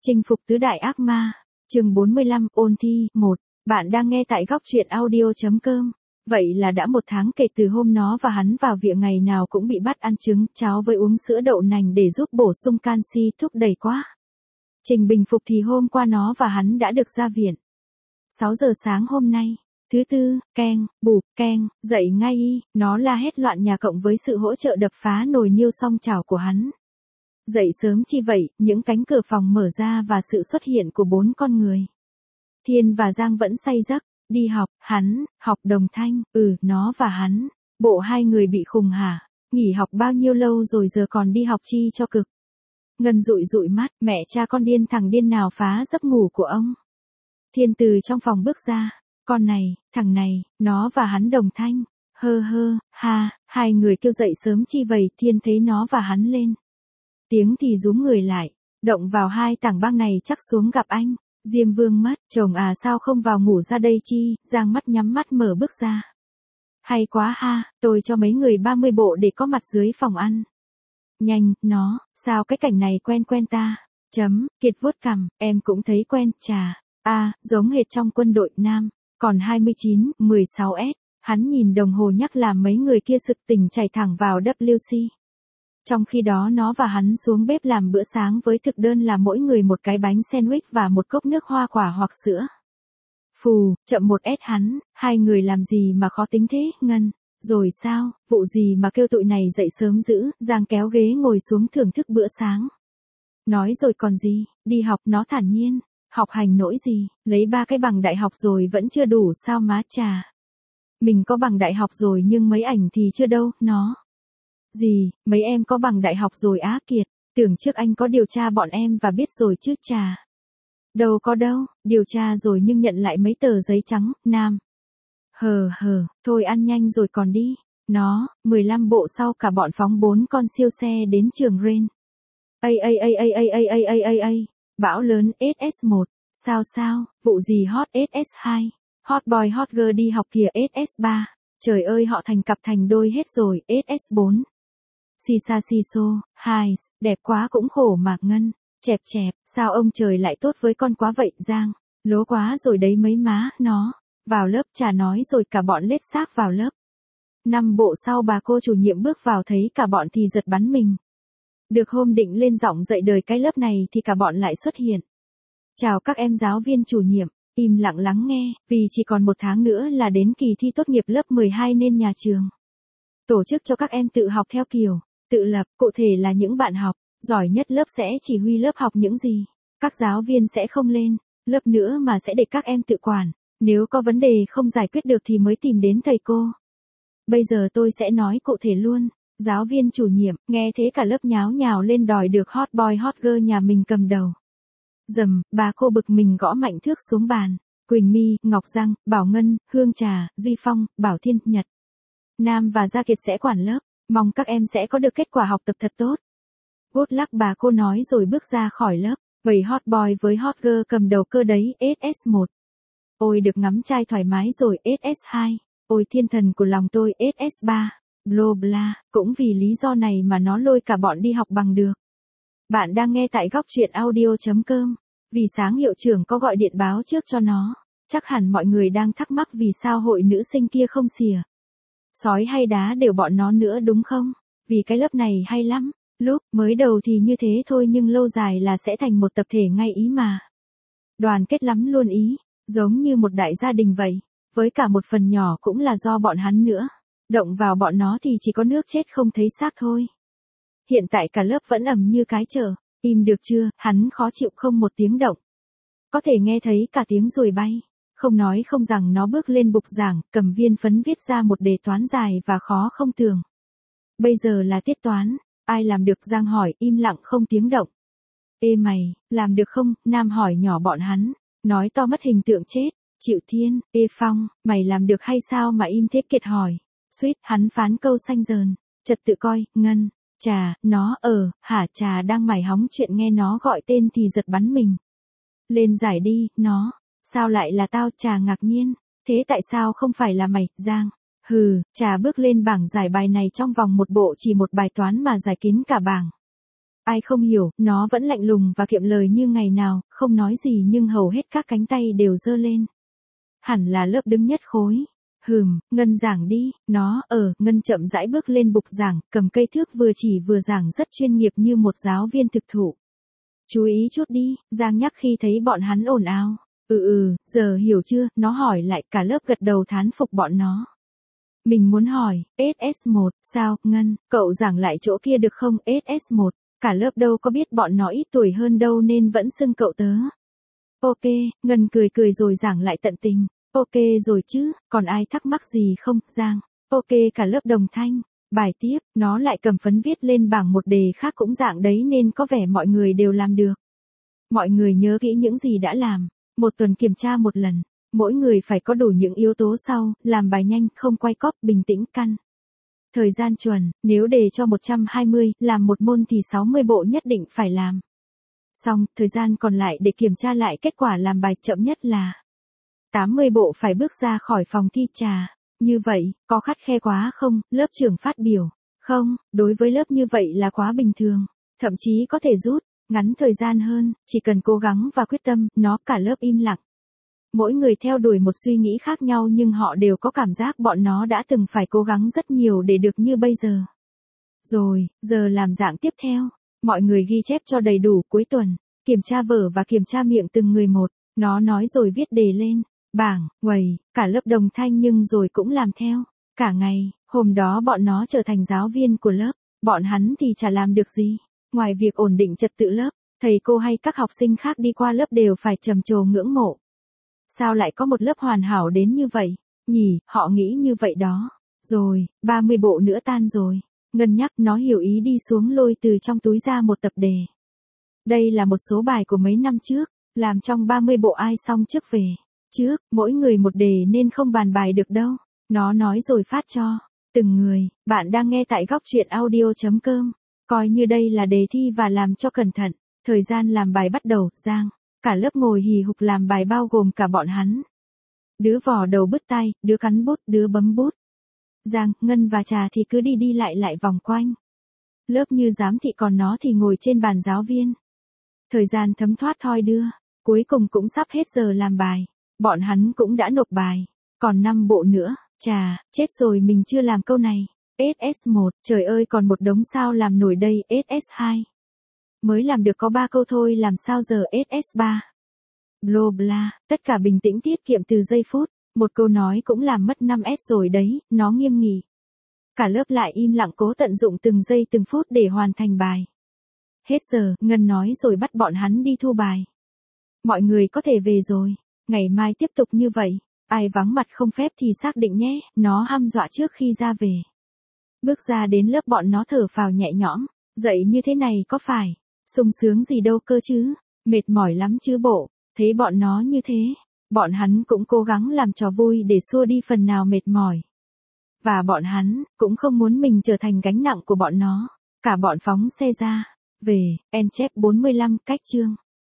Chinh phục tứ đại ác ma, chương 45, ôn thi, 1. Bạn đang nghe tại góc truyện audio.com. Vậy là đã 1 tháng kể từ hôm nó và hắn vào viện, ngày nào cũng bị bắt ăn trứng, cháo với uống sữa đậu nành để giúp bổ sung canxi, thúc đẩy quá. Trình bình phục thì hôm qua nó và hắn đã được ra viện. 6 giờ sáng hôm nay, thứ tư, keng, bụp, keng, dậy ngay y, nó la hét loạn nhà cộng với sự hỗ trợ đập phá nồi niêu song chảo của hắn. Dậy sớm chi vậy, những cánh cửa phòng mở ra và sự xuất hiện của 4 con người. Thiên và Giang vẫn say giấc, đi học, hắn, học đồng thanh, nó và hắn, bộ hai người bị khùng hả, nghỉ học bao nhiêu lâu rồi giờ còn đi học chi cho cực. Ngân dụi dụi mắt, mẹ cha con điên, thằng điên nào phá giấc ngủ của ông. Thiên từ trong phòng bước ra, con này, thằng này, nó và hắn đồng thanh, hơ hơ, ha, hai người kêu dậy sớm chi vậy. Thiên thấy nó và hắn lên tiếng thì rúm người lại, động vào hai tảng băng này chắc xuống gặp anh. Diêm Vương mất, chồng à sao không vào ngủ ra đây chi. Giang mắt nhắm mắt mở bước ra. Hay quá ha, tôi cho mấy người 30 bộ để có mặt dưới phòng ăn. Nhanh, nó, sao cái cảnh này quen quen ta. Kiệt vuốt cằm, em cũng thấy quen, chà. Giống hệt trong quân đội nam, còn 29, 16S. Hắn nhìn đồng hồ nhắc làm mấy người kia sực tỉnh chạy thẳng vào WC. Trong khi đó nó và hắn xuống bếp làm bữa sáng với thực đơn là mỗi người một cái bánh sandwich và một cốc nước hoa quả hoặc sữa. Phù, chậm 1S hắn, hai người làm gì mà khó tính thế, Ngân. Rồi sao, vụ gì mà kêu tụi này dậy sớm dữ. Giang kéo ghế ngồi xuống thưởng thức bữa sáng. Nói rồi còn gì, đi học, nó thản nhiên. Học hành nỗi gì, lấy 3 cái bằng đại học rồi vẫn chưa đủ sao má trà. Mình có bằng đại học rồi nhưng mấy ảnh thì chưa đâu, nó. Gì, mấy em có bằng đại học rồi á Kiệt, tưởng trước anh có điều tra bọn em và biết rồi chứ trà. Đâu có đâu, điều tra rồi nhưng nhận lại mấy tờ giấy trắng, Nam. Thôi ăn nhanh rồi còn đi. Nó, 15 bộ sau cả bọn phóng 4 con siêu xe đến trường Ren. Bão lớn SS1, sao, vụ gì hot SS2, hot boy hot girl đi học kìa SS3, trời ơi họ thành cặp thành đôi hết rồi SS4. Sisa siso, hai, đẹp quá cũng khổ mà Ngân, chẹp, sao ông trời lại tốt với con quá vậy Giang, lố quá rồi đấy mấy má, nó, vào lớp trà nói rồi cả bọn lết xác vào lớp. 5 bộ sau bà cô chủ nhiệm bước vào thấy cả bọn thì giật bắn mình. Được hôm định lên giọng dạy đời cái lớp này thì cả bọn lại xuất hiện. Chào các em giáo viên chủ nhiệm, im lặng lắng nghe, vì chỉ còn 1 tháng nữa là đến kỳ thi tốt nghiệp lớp 12 nên nhà trường tổ chức cho các em tự học theo kiểu tự lập, cụ thể là những bạn học giỏi nhất lớp sẽ chỉ huy lớp học những gì. Các giáo viên sẽ không lên lớp nữa mà sẽ để các em tự quản, nếu có vấn đề không giải quyết được thì mới tìm đến thầy cô. Bây giờ tôi sẽ nói cụ thể luôn. Giáo viên chủ nhiệm, nghe thế cả lớp nháo nhào lên đòi được hot boy hot girl nhà mình cầm đầu. Dầm, bà cô bực mình gõ mạnh thước xuống bàn. Quỳnh My, Ngọc Giang, Bảo Ngân, Hương Trà, Duy Phong, Bảo Thiên, Nhật, Nam và Gia Kiệt sẽ quản lớp. Mong các em sẽ có được kết quả học tập thật tốt. Good luck bà cô nói rồi bước ra khỏi lớp. 7 hot boy với hot girl cầm đầu cơ đấy, SS1. Ôi được ngắm trai thoải mái rồi, SS2. Ôi thiên thần của lòng tôi, SS3. Blo bla, cũng vì lý do này mà nó lôi cả bọn đi học bằng được. Bạn đang nghe tại góc truyện audio.com. Vì sáng hiệu trưởng có gọi điện báo trước cho nó. Chắc hẳn mọi người đang thắc mắc vì sao hội nữ sinh kia không xỉa sói hay đá đều bọn nó nữa đúng không? Vì cái lớp này hay lắm. Lúc mới đầu thì như thế thôi nhưng lâu dài là sẽ thành một tập thể ngay ý mà. Đoàn kết lắm luôn ý, giống như một đại gia đình vậy. Với cả một phần nhỏ cũng là do bọn hắn nữa. Động vào bọn nó thì chỉ có nước chết không thấy xác thôi. Hiện tại cả lớp vẫn ầm như cái chợ. Im được chưa, hắn khó chịu không một tiếng động. Có thể nghe thấy cả tiếng ruồi bay. Không nói không rằng nó bước lên bục giảng, cầm viên phấn viết ra một đề toán dài và khó không tưởng. Bây giờ là tiết toán, ai làm được Giang hỏi, im lặng không tiếng động. Ê mày, làm được không? Nam hỏi nhỏ bọn hắn, nói to mất hình tượng chết. Triệu Thiên, ê Phong, mày làm được hay sao mà im thế? Kiệt hỏi. Suýt, hắn phán câu xanh dờn. Trật tự coi, Ngân, trà, nó, hả trà đang mải hóng chuyện nghe nó gọi tên thì giật bắn mình. Lên giải đi, nó, sao lại là tao? Trà ngạc nhiên. Thế tại sao không phải là mày, Giang? Trà bước lên bảng giải bài này trong vòng 1 bộ chỉ 1 bài toán mà giải kín cả bảng. Ai không hiểu, nó vẫn lạnh lùng và kiệm lời như ngày nào, không nói gì nhưng hầu hết các cánh tay đều giơ lên. Hẳn là lớp đứng nhất khối. Ngân giảng đi, Ngân chậm rãi bước lên bục giảng, cầm cây thước vừa chỉ vừa giảng rất chuyên nghiệp như một giáo viên thực thụ. Chú ý chút đi, Giang nhắc khi thấy bọn hắn ồn ào. Giờ hiểu chưa, nó hỏi lại, cả lớp gật đầu thán phục bọn nó. Mình muốn hỏi, SS1, sao, Ngân, cậu giảng lại chỗ kia được không, SS1, cả lớp đâu có biết bọn nó ít tuổi hơn đâu nên vẫn xưng cậu tớ. Ok, Ngân cười cười rồi giảng lại tận tình. Ok rồi chứ, còn ai thắc mắc gì không, Giang? Ok cả lớp đồng thanh. Bài tiếp, nó lại cầm phấn viết lên bảng một đề khác cũng dạng đấy nên có vẻ mọi người đều làm được. Mọi người nhớ kỹ những gì đã làm. Một tuần kiểm tra một lần. Mỗi người phải có đủ những yếu tố sau, làm bài nhanh, không quay cóp, bình tĩnh căn. Thời gian chuẩn, nếu đề cho 120, làm một môn thì 60 bộ nhất định phải làm. Xong, thời gian còn lại để kiểm tra lại kết quả làm bài chậm nhất là 80 bộ phải bước ra khỏi phòng thi trà. Như vậy, có khắt khe quá không, lớp trưởng phát biểu. Không, đối với lớp như vậy là quá bình thường. Thậm chí có thể rút ngắn thời gian hơn, chỉ cần cố gắng và quyết tâm, cả lớp im lặng. Mỗi người theo đuổi một suy nghĩ khác nhau nhưng họ đều có cảm giác bọn nó đã từng phải cố gắng rất nhiều để được như bây giờ. Rồi, giờ làm dạng tiếp theo. Mọi người ghi chép cho đầy đủ cuối tuần. Kiểm tra vở và kiểm tra miệng từng người một. Nó nói rồi viết đề lên. Bảng, quầy, cả lớp đồng thanh nhưng rồi cũng làm theo. Cả ngày, hôm đó bọn nó trở thành giáo viên của lớp. Bọn hắn thì chả làm được gì. Ngoài việc ổn định trật tự lớp, thầy cô hay các học sinh khác đi qua lớp đều phải trầm trồ ngưỡng mộ. Sao lại có một lớp hoàn hảo đến như vậy? Nhỉ, họ nghĩ như vậy đó. Rồi, 30 bộ nữa tan rồi. Ngân nhắc nó hiểu ý đi xuống lôi từ trong túi ra một tập đề. Đây là một số bài của mấy năm trước, làm trong 30 bộ ai xong trước về. Trước, mỗi người một đề nên không bàn bài được đâu. Nó nói rồi phát cho từng người. Bạn đang nghe tại góc truyện audio.com. Coi như đây là đề thi và làm cho cẩn thận. Thời gian làm bài bắt đầu, Giang. Cả lớp ngồi hì hục làm bài bao gồm cả bọn hắn. Đứa vò đầu bứt tai, đứa cắn bút, đứa bấm bút. Giang, Ngân và Trà thì cứ đi đi lại vòng quanh. Lớp như giám thị còn nó thì ngồi trên bàn giáo viên. Thời gian thấm thoát thoi đưa. Cuối cùng cũng sắp hết giờ làm bài. Bọn hắn cũng đã nộp bài. Còn 5 bộ nữa. Chà, chết rồi mình chưa làm câu này. SS1, trời ơi còn một đống sao làm nổi đây. SS2. Mới làm được có 3 câu thôi làm sao giờ. SS3. Blo bla, tất cả bình tĩnh tiết kiệm từ giây phút. Một câu nói cũng làm mất 5S rồi đấy, nó nghiêm nghị. Cả lớp lại im lặng cố tận dụng từng giây từng phút để hoàn thành bài. Hết giờ, Ngân nói rồi bắt bọn hắn đi thu bài. Mọi người có thể về rồi. Ngày mai tiếp tục như vậy. Ai vắng mặt không phép thì xác định nhé, nó hăm dọa trước khi ra về. Bước ra đến lớp bọn nó thở phào nhẹ nhõm. Dậy như thế này có phải sung sướng gì đâu cơ chứ. Mệt mỏi lắm chứ bộ. Thấy bọn nó như thế, bọn hắn cũng cố gắng làm trò vui để xua đi phần nào mệt mỏi. Và bọn hắn cũng không muốn mình trở thành gánh nặng của bọn nó. Cả bọn phóng xe ra. Về, en chép 45 cách chương.